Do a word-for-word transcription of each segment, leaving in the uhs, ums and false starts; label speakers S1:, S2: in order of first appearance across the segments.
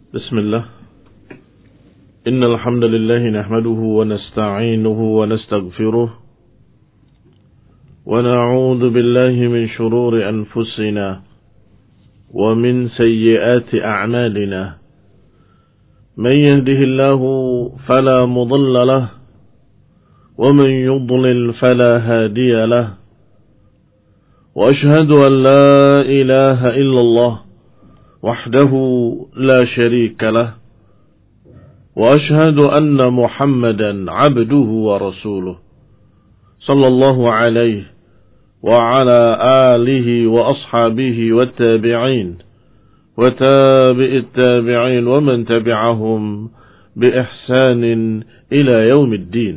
S1: بسم الله إن الحمد لله نحمده ونستعينه ونستغفره ونعوذ بالله من شرور أنفسنا ومن سيئات أعمالنا من يهده الله فلا مضل له ومن يضلل فلا هادي له وأشهد أن لا إله إلا الله وحده لا شريك له وأشهد أن محمدا عبده ورسوله صلى الله عليه وعلى آله وأصحابه والتابعين وتابع التابعين ومن تبعهم بإحسان إلى يوم الدين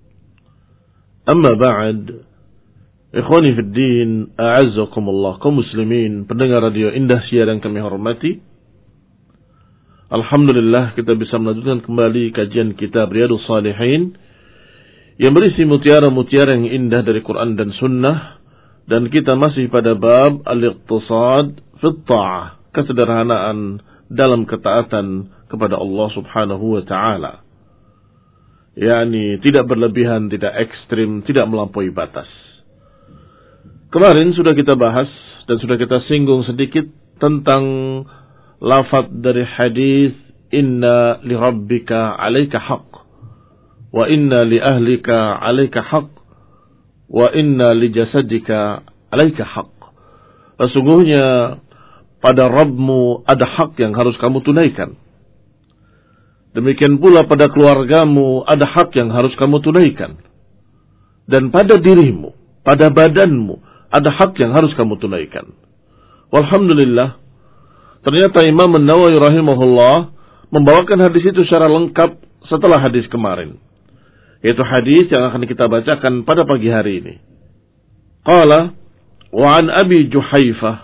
S1: أما بعد Ikhwani fid din, a'azzakumullah, kaum muslimin, pendengar radio Indah Sia yang kami hormati. Alhamdulillah kita bisa melanjutkan kembali kajian kitab Riyadhus Shalihin yang berisi mutiara-mutiara yang indah dari Quran dan Sunnah, dan kita masih pada bab al-iqtisad fit ta'ah, kesederhanaan dalam ketaatan kepada Allah Subhanahu wa taala. yakni tidak berlebihan, tidak ekstrim, tidak melampaui batas. Kemarin sudah kita bahas dan sudah kita singgung sedikit tentang lafaz dari hadis inna li rabbika 'alaika haqq wa inna li ahlika 'alaika haqq wa inna li jasadika 'alaika haqq. Sesungguhnya pada Rabbmu ada hak yang harus kamu tunaikan. Demikian pula pada keluargamu ada hak yang harus kamu tunaikan. Dan pada dirimu, pada badanmu ada hak yang harus kamu tunaikan. Walhamdulillah, ternyata Imam An-Nawawi rahimahullah membawakan hadis itu secara lengkap setelah hadis kemarin, yaitu hadis yang akan kita bacakan pada pagi hari ini. Qala wa an Abi Juhaifah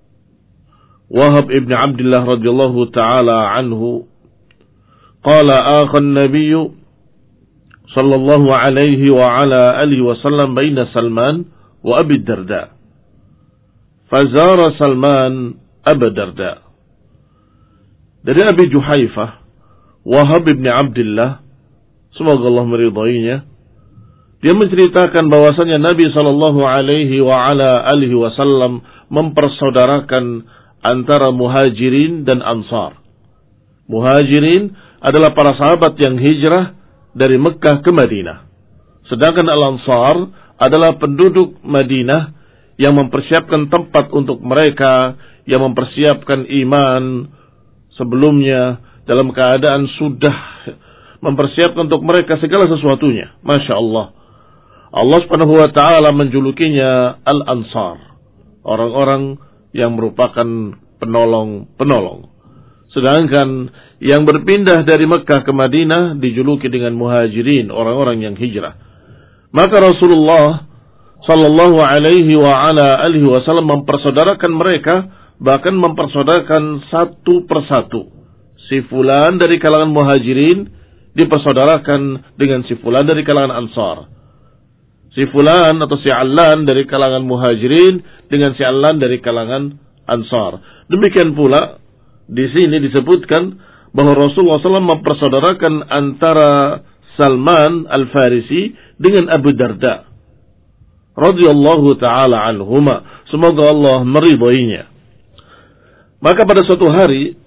S1: Wahab ibn Abdullah radhiyallahu ta'ala anhu qala akhan nabiyyu sallallahu alaihi wa ala alihi wa sallam baina Salman wa Abi Darda. Fazara Salman Abu Darda. Dari Abi Juhaifah Wahab ibn Abdullah, semoga Allah meridainya, dia menceritakan bahwasanya Nabi sallallahu alaihi wa ala alihi wasallam mempersaudarakan antara Muhajirin dan Ansar. Muhajirin adalah para sahabat yang hijrah dari Mekah ke Madinah, sedangkan Al-Ansar adalah penduduk Madinah yang mempersiapkan tempat untuk mereka, yang mempersiapkan iman sebelumnya dalam keadaan sudah mempersiapkan untuk mereka segala sesuatunya. Masya Allah. Allah subhanahu wa ta'ala menjulukinya Al-Ansar, orang-orang yang merupakan penolong-penolong. Sedangkan yang berpindah dari Mekah ke Madinah dijuluki dengan Muhajirin, orang-orang yang hijrah. Maka Rasulullah sallallahu alaihi wa ala alihi wasallam mempersaudarakan mereka, bahkan mempersaudarakan satu persatu. Si fulan dari kalangan Muhajirin dipersaudarakan dengan si fulan dari kalangan Ansar. Si fulan atau si Allan dari kalangan Muhajirin dengan si Allan dari kalangan Ansar. Demikian pula di sini disebutkan bahwa Rasulullah sallallahu alaihi wasallam mempersaudarakan antara Salman Al-Farisi dengan Abu Darda radhiyallahu ta'ala anhuma, semoga Allah meridainya. Maka pada suatu hari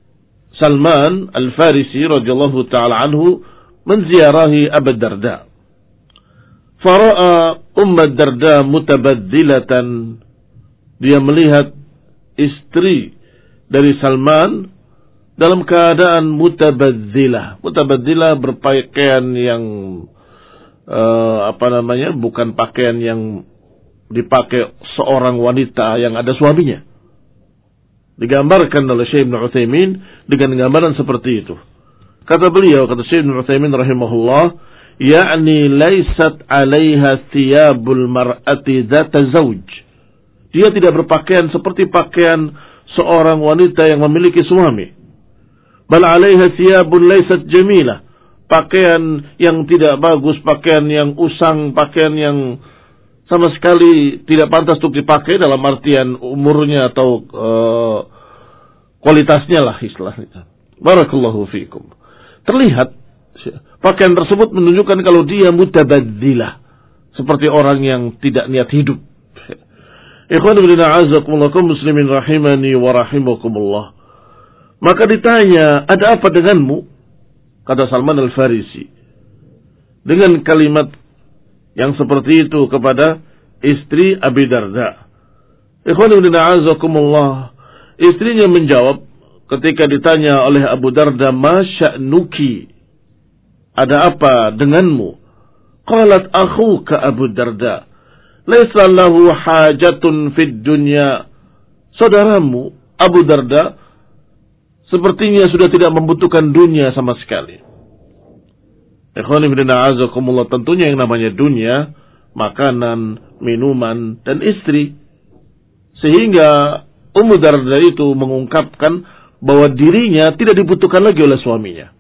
S1: Salman Al-Farisi radhiyallahu ta'ala anhu menziarahi Abu Darda. Fara'a Ummu Darda mutabadzilatan, dia melihat istri dari Salman dalam keadaan mutabadzilah. Mutabadzilah berpakaian yang uh, apa namanya, bukan pakaian yang dipakai seorang wanita yang ada suaminya. Digambarkan oleh Syekh Ibn Utsaimin dengan gambaran seperti itu. Kata beliau, kata Syekh Ibn Utsaimin rahimahullah, yakni laisat 'alaiha thiyabul mar'ati dzata zauj. Dia tidak berpakaian seperti pakaian seorang wanita yang memiliki suami. Bal 'alaiha thiyabun laysat jamilah. Pakaian yang tidak bagus, pakaian yang usang, pakaian yang sama sekali tidak pantas untuk dipakai dalam artian umurnya atau uh, kualitasnya lah istilahnya. Barakallahu fiikum. Terlihat pakaian tersebut menunjukkan kalau dia mutabadzilah, seperti orang yang tidak niat hidup. Ikhwan fillah a'azzakumullah kaum muslimin rahimani wa rahimakumullah. Maka ditanya, ada apa denganmu? Kata Salman Al-Farisi dengan kalimat yang seperti itu kepada istri Abi Darda. Ikhwan fillah a'azzakumullah, istrinya menjawab ketika ditanya oleh Abu Darda, "Ma sya'nuki?" Ada apa denganmu? Qalat akhuka Abu Darda, "Laisa lahu hajatun fid dunya." Saudaramu Abu Darda sepertinya sudah tidak membutuhkan dunia sama sekali. Ikhwani fillah a'azzakumullah, tentunya yang namanya dunia, makanan, minuman, dan istri. Sehingga Ummu Darda itu mengungkapkan bahwa dirinya tidak dibutuhkan lagi oleh suaminya.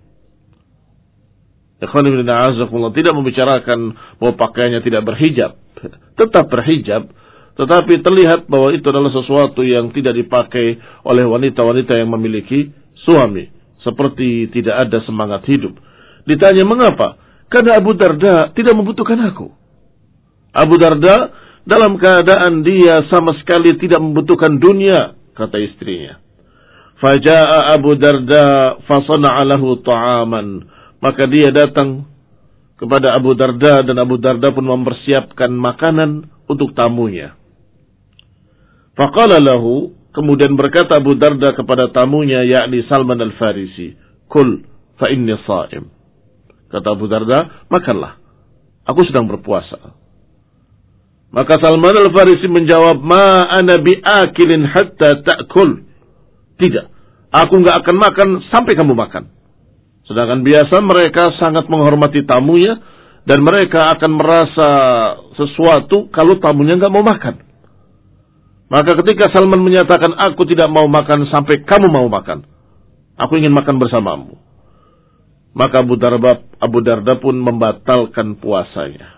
S1: Ikhwan fillah a'azzakumullah, tidak membicarakan bahwa pakaiannya tidak berhijab. Tetap berhijab, tetapi terlihat bahwa itu adalah sesuatu yang tidak dipakai oleh wanita-wanita yang memiliki suami. Seperti tidak ada semangat hidup. Ditanya mengapa? Karena Abu Darda tidak membutuhkan aku. Abu Darda dalam keadaan dia sama sekali tidak membutuhkan dunia, kata istrinya. Faja'a Abu Darda fasana'a lahu ta'aman. Maka dia datang kepada Abu Darda dan Abu Darda pun mempersiapkan makanan untuk tamunya. Faqala lahu, kemudian berkata Abu Darda kepada tamunya, yakni Salman Al-Farisi, "Kul fa inni sha'im." Kata Abu Darda, "Makanlah, aku sedang berpuasa." Maka Salman Al-Farisi menjawab, "Ma ana bi'akilin hatta ta'kul." Tidak, aku enggak akan makan sampai kamu makan. Sedangkan biasa mereka sangat menghormati tamunya dan mereka akan merasa sesuatu kalau tamunya enggak mau makan. Maka ketika Salman menyatakan, "Aku tidak mau makan sampai kamu mau makan. Aku ingin makan bersamamu." Maka Abu Darda, Abu Darda pun membatalkan puasanya.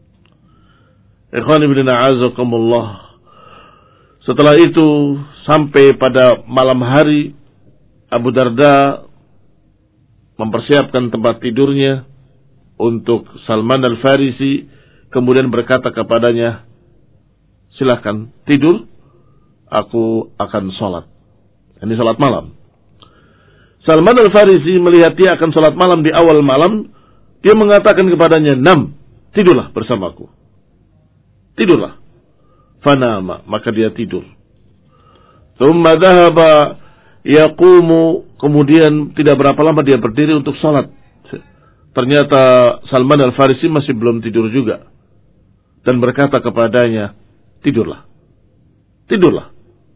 S1: Ikhwani fillah a'azzakumullah. Setelah itu sampai pada malam hari, Abu Darda mempersiapkan tempat tidurnya untuk Salman Al-Farisi, kemudian berkata kepadanya, "Silakan tidur, aku akan sholat." Ini sholat malam. Salman Al-Farisi melihat dia akan sholat malam di awal malam, dia mengatakan kepadanya, "Nam, tidurlah bersamaku." Tidurlah. Fanama, maka dia tidur. Tsumma dhahaba yaqumu, kemudian tidak berapa lama dia berdiri untuk sholat. Ternyata Salman Al-Farisi masih belum tidur juga. Dan berkata kepadanya, "Tidurlah. Tidurlah."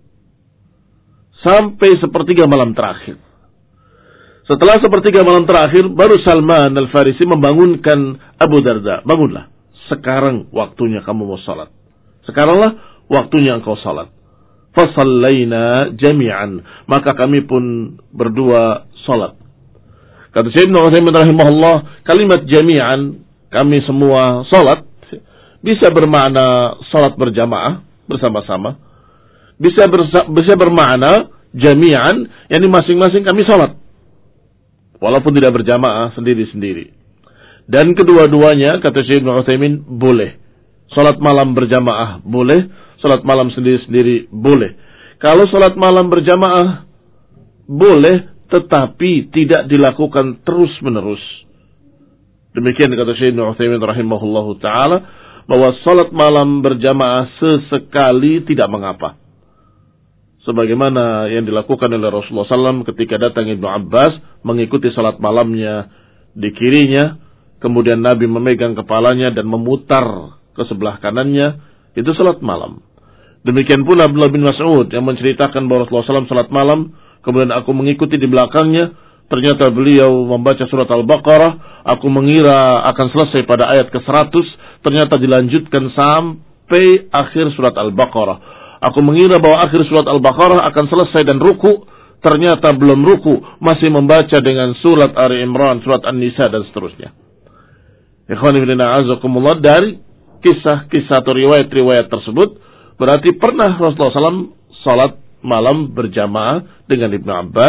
S1: Sampai sepertiga malam terakhir. Setelah sepertiga malam terakhir, baru Salman Al-Farisi membangunkan Abu Darda. "Bangunlah. Sekarang waktunya kamu mau sholat. Sekaranglah waktunya engkau sholat." Fasallaina jami'an. Maka kami pun berdua sholat. Kata Syekh Ibnu Utsaimin rahimahullah, kalimat jami'an, kami semua sholat, bisa bermakna sholat berjamaah, bersama-sama. Bisa, bersa- bisa bermakna jami'an, yakni masing-masing kami sholat. Walaupun tidak berjamaah, sendiri-sendiri. Dan kedua-duanya, kata Syekh Ibnu Utsaimin, boleh. Salat malam berjamaah boleh, salat malam sendiri-sendiri boleh. Kalau salat malam berjamaah boleh, tetapi tidak dilakukan terus-menerus. Demikian kata Syekh Ibnu Utsaimin rahimahullahu taala, bahwa salat malam berjamaah sesekali tidak mengapa. Sebagaimana yang dilakukan oleh Rasulullah sallallahu alaihi wasallam ketika datang Ibnu Abbas mengikuti salat malamnya di kirinya, kemudian Nabi memegang kepalanya dan memutar ke sebelah kanannya, itu salat malam. Demikian pula Abdullah bin Mas'ud yang menceritakan bahwa Rasulullah sallallahu alaihi wasallam salat malam, kemudian aku mengikuti di belakangnya, ternyata beliau membaca surat Al-Baqarah, aku mengira akan selesai pada ayat ke seratus, ternyata dilanjutkan sampai akhir surat Al-Baqarah. Aku mengira bahwa akhir surat Al-Baqarah akan selesai dan ruku, ternyata belum ruku, masih membaca dengan surat Ali Imran, surat An-Nisa dan seterusnya. Ikhwani fillah a'azzakumullah, dari kisah-kisah atau riwayat-riwayat tersebut berarti pernah Rasulullah sallallahu alaihi wasallam salat malam berjamaah dengan Ibnu Abbas,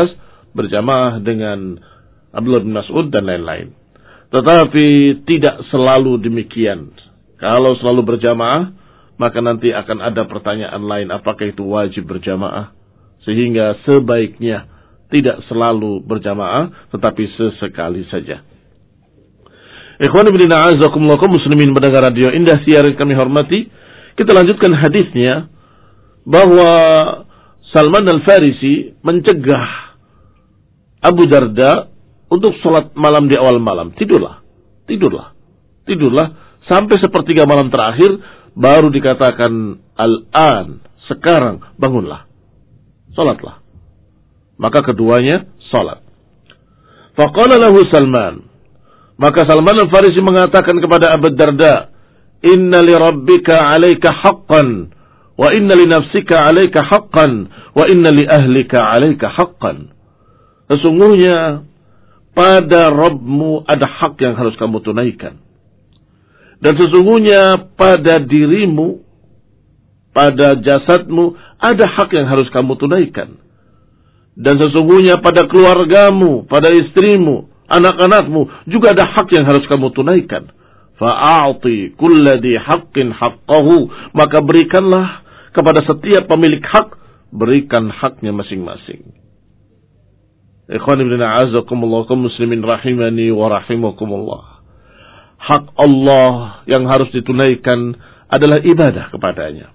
S1: berjamaah dengan Abdullah bin Mas'ud dan lain-lain. Tetapi tidak selalu demikian. Kalau selalu berjamaah, maka nanti akan ada pertanyaan lain, apakah itu wajib berjamaah? Sehingga sebaiknya tidak selalu berjamaah, tetapi sesekali saja. Ikhwan fillah a'azzakumullah kaum muslimin pendengar radio Indah Siar yang kami hormati, kita lanjutkan hadisnya bahwa Salman Al-Farisi mencegah Abu Darda untuk sholat malam di awal malam. Tidurlah, tidurlah, tidurlah sampai sepertiga malam terakhir, baru dikatakan al-an, sekarang bangunlah, sholatlah. Maka keduanya sholat. Faqala lahu Salman, maka Salman Al-Farisi mengatakan kepada Abu Darda, inna li rabbika alaika haqqan, wa inna li nafsika alaika haqqan, wa inna li ahlika alaika haqqan. Sesungguhnya pada Rabbmu ada hak yang harus kamu tunaikan. Dan sesungguhnya pada dirimu, pada jasadmu, ada hak yang harus kamu tunaikan. Dan sesungguhnya pada keluargamu, pada istrimu, anak-anakmu, juga ada hak yang harus kamu tunaikan. Fa'a'ti kulladhi haqqin haqqahu. Maka berikanlah kepada setiap pemilik hak, berikan haknya masing-masing. Ikhwan ibn a'azakumullah, kaum muslimin rahimani wa rahimakumullah. Hak Allah yang harus ditunaikan adalah ibadah kepadanya.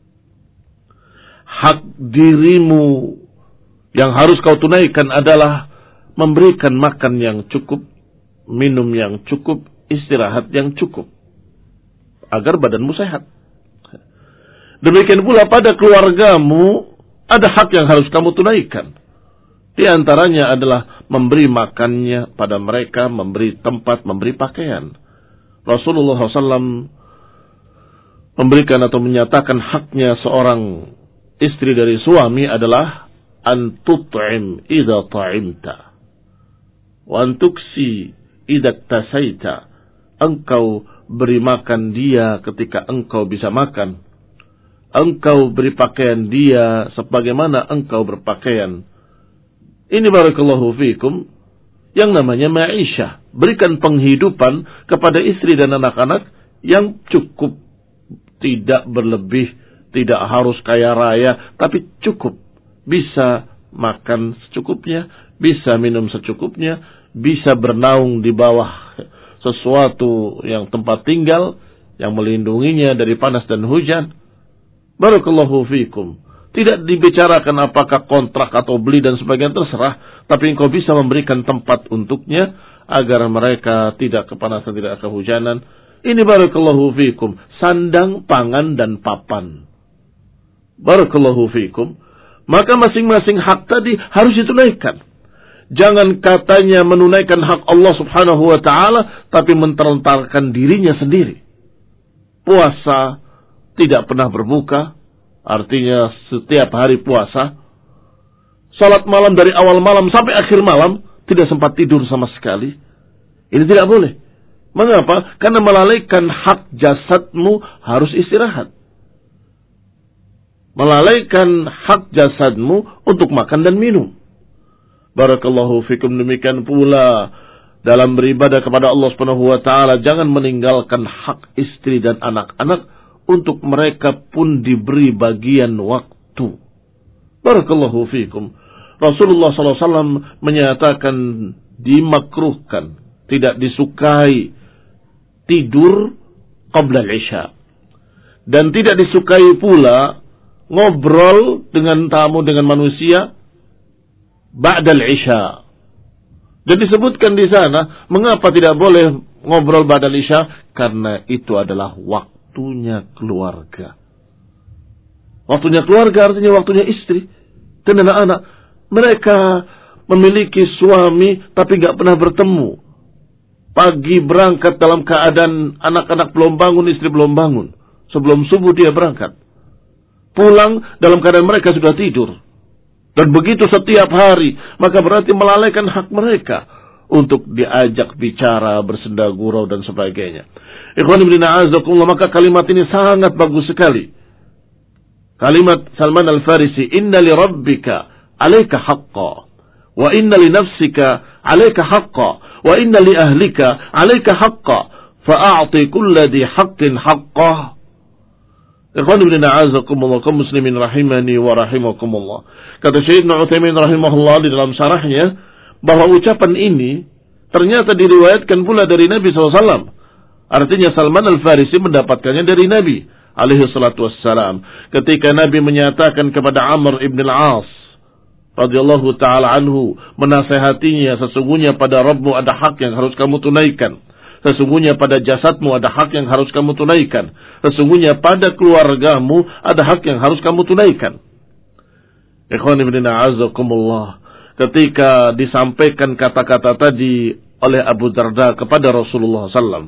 S1: Hak dirimu yang harus kau tunaikan adalah memberikan makan yang cukup, minum yang cukup, istirahat yang cukup, agar badanmu sehat. Demikian pula pada keluargamu ada hak yang harus kamu tunaikan. Di antaranya adalah memberi makannya pada mereka, memberi tempat, memberi pakaian. Rasulullah shallallahu alaihi wasallam memberikan atau menyatakan haknya seorang istri dari suami adalah an tut'im idza ta'imta wa an tuksi idza tasaita. Engkau beri makan dia ketika engkau bisa makan. Engkau beri pakaian dia sebagaimana engkau berpakaian. Ini barakallahu fikum yang namanya ma'isyah. Berikan penghidupan kepada istri dan anak-anak yang cukup. Tidak berlebih, tidak harus kaya raya, tapi cukup. Bisa makan secukupnya, bisa minum secukupnya, bisa bernaung di bawah sesuatu yang tempat tinggal, yang melindunginya dari panas dan hujan. Barakallahu fikum. Tidak dibicarakan apakah kontrak atau beli dan sebagainya, terserah. Tapi engkau bisa memberikan tempat untuknya agar mereka tidak kepanasan, tidak kehujanan. Ini barakallahu fikum. Sandang, pangan, dan papan. Barakallahu fikum. Maka masing-masing hak tadi harus ditunaikan. Jangan katanya menunaikan hak Allah subhanahu wa ta'ala, tapi menterlantarkan dirinya sendiri. Puasa, tidak pernah berbuka. Artinya setiap hari puasa, salat malam dari awal malam sampai akhir malam, tidak sempat tidur sama sekali. Ini tidak boleh. Mengapa? Karena melalaikan hak jasadmu harus istirahat. Melalaikan hak jasadmu untuk makan dan minum. Barakallahu fikum. Demikian pula dalam beribadah kepada Allah subhanahu wa ta'ala, jangan meninggalkan hak istri dan anak-anak. Untuk mereka pun diberi bagian waktu. Barakallahu fikum. Rasulullah sallallahu alaihi wasallam menyatakan dimakruhkan, tidak disukai tidur qabla al-isya. Dan tidak disukai pula ngobrol dengan tamu, dengan manusia ba'da al-isya. Dan disebutkan di sana, mengapa tidak boleh ngobrol ba'da al-isya? Karena itu adalah waktu. Waktunya keluarga. Waktunya keluarga artinya waktunya istri dan anak-anak. Mereka memiliki suami tapi gak pernah bertemu. Pagi berangkat dalam keadaan anak-anak belum bangun, istri belum bangun. Sebelum subuh dia berangkat. Pulang dalam keadaan mereka sudah tidur. Dan begitu setiap hari, maka berarti melalaikan hak mereka untuk diajak bicara, bersenda gurau dan sebagainya. Ikhwan ibn a'azakumullah, maka kalimat ini sangat bagus sekali. Kalimat Salman Al-Farisi, inna li rabbika alaika haqqa, wa inna li nafsika 'alaika haqqan wa inna li ahlika 'alaika haqqan fa'a'ti kulli dhi haqqin haqqah. Ikhwan ibn a'azakumullah, kaum muslimin rahimani wa rahimakumullah. Kata Syekh Ibnu Utsaimin rahimahullah di dalam syarahnya bahwa ucapan ini ternyata diriwayatkan pula dari Nabi shallallahu alaihi wasallam. Artinya Salman Al-Farisi mendapatkannya dari Nabi alaihi salatu wassalam. Ketika Nabi menyatakan kepada Amr ibn al-As radhiyallahu ta'ala anhu, menasehatinya, sesungguhnya pada Rabbmu ada hak yang harus kamu tunaikan. Sesungguhnya pada jasadmu ada hak yang harus kamu tunaikan. Sesungguhnya pada keluargamu ada hak yang harus kamu tunaikan. Ikhwan ibn a'azakumullah, ketika disampaikan kata-kata tadi oleh Abu Darda kepada Rasulullah sallallahu alaihi wasallam,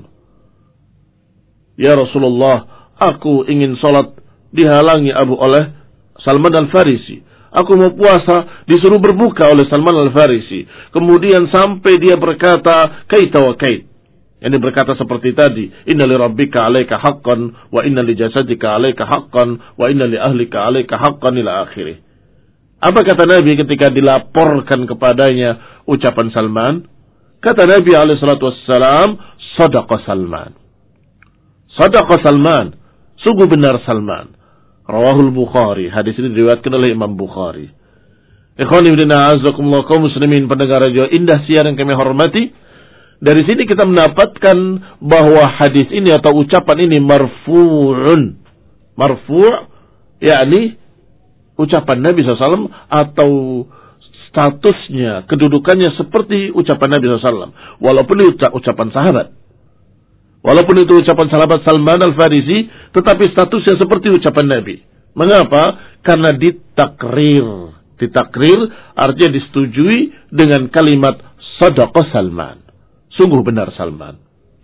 S1: ya Rasulullah, aku ingin sholat dihalangi Abu oleh Salman Al-Farisi. Aku mau puasa disuruh berbuka oleh Salman Al-Farisi. Kemudian sampai dia berkata kaita wa kait. Ini berkata seperti tadi, inna li rabbika 'alaika haqqan wa inna li jasadika 'alaika haqqan wa inna li ahlika 'alaika haqqan ila akhirih. Apa kata Nabi ketika dilaporkan kepadanya ucapan Salman? Kata Nabi alaihi salatu wassalam, sadaqa Salman. Sadaqa Salman. Sungguh benar Salman. Rawahul Bukhari. Hadis ini diriwayatkan oleh Imam Bukhari. Ikhwani wa a'azakumullah, kaum muslimin pendengar radio Indah Siar yang kami hormati. Dari sini kita mendapatkan bahwa hadis ini atau ucapan ini marfu'un. Marfu' yakni ucapan Nabi shallallahu alaihi wasallam atau statusnya, kedudukannya seperti ucapan Nabi shallallahu alaihi wasallam. Walaupun itu ucapan sahabat. Walaupun itu ucapan sahabat Salman Al-Farisi, tetapi statusnya seperti ucapan Nabi. Mengapa? Karena ditakrir. Ditakrir artinya disetujui dengan kalimat sadaqa Salman. Sungguh benar Salman.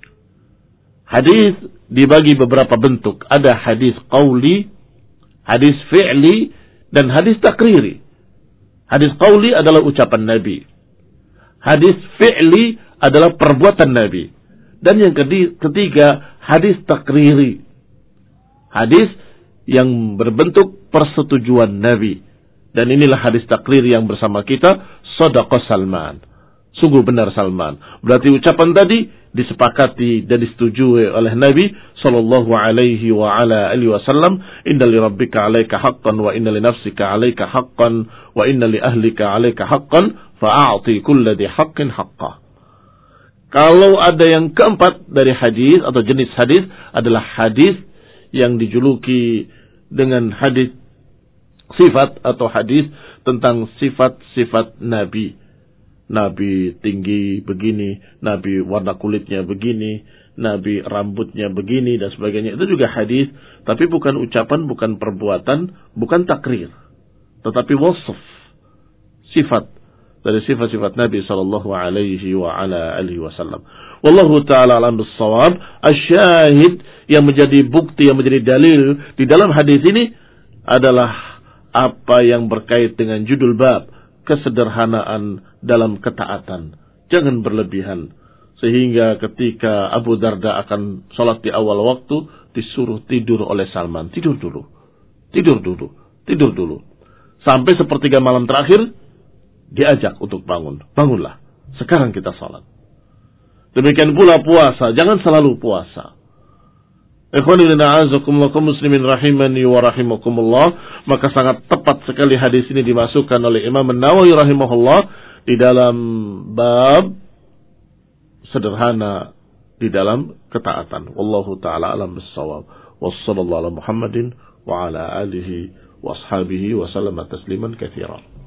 S1: Hadis dibagi beberapa bentuk. Ada hadis qauli, hadis fi'li, dan hadis takriri. Hadis qauli adalah ucapan Nabi. Hadis fi'li adalah perbuatan Nabi. Dan yang ketiga, hadis takriri. Hadis yang berbentuk persetujuan Nabi. Dan inilah hadis takriri yang bersama kita, shadaqa Salman. Sungguh benar Salman. Berarti ucapan tadi disepakati dan disetujui oleh Nabi sallallahu alaihi wa ala alihi wasallam, inna li rabbika 'alaika haqqan wa inna li nafsika 'alaika haqqan wa inna li ahlika 'alaika haqqan fa'ati kulli dhi haqqin haqqah. Kalau ada yang keempat dari hadis atau jenis hadis adalah hadis yang dijuluki dengan hadis sifat atau hadis tentang sifat-sifat Nabi. Nabi tinggi begini, Nabi warna kulitnya begini, Nabi rambutnya begini dan sebagainya. Itu juga hadis, tapi bukan ucapan, bukan perbuatan, bukan takrir, tetapi wasf, sifat dari sifat-sifat Nabi sallallahu alaihi wa ala alihi wasallam. Wallahu taala alam bissawab. Asyahid yang menjadi bukti, yang menjadi dalil di dalam hadis ini adalah apa yang berkait dengan judul bab, kesederhanaan dalam ketaatan. Jangan berlebihan. Sehingga ketika Abu Darda akan sholat di awal waktu, disuruh tidur oleh Salman. Tidur dulu. Tidur dulu. Tidur dulu. Sampai sepertiga malam terakhir, diajak untuk bangun. Bangunlah. Sekarang kita sholat. Demikian pula puasa. Jangan selalu puasa. Ikhwani a'azakumullah, kaum muslimin rahimani wa rahimakumullah. Maka sangat tepat sekali hadis ini dimasukkan oleh Imam An-Nawawi rahimahullah di dalam bab sederhana di dalam ketaatan. Wallahu ta'ala alam bissawab. Wassallallahu ala Muhammadin wa ala alihi wa ashabihi wa sallama tasliman katsiran.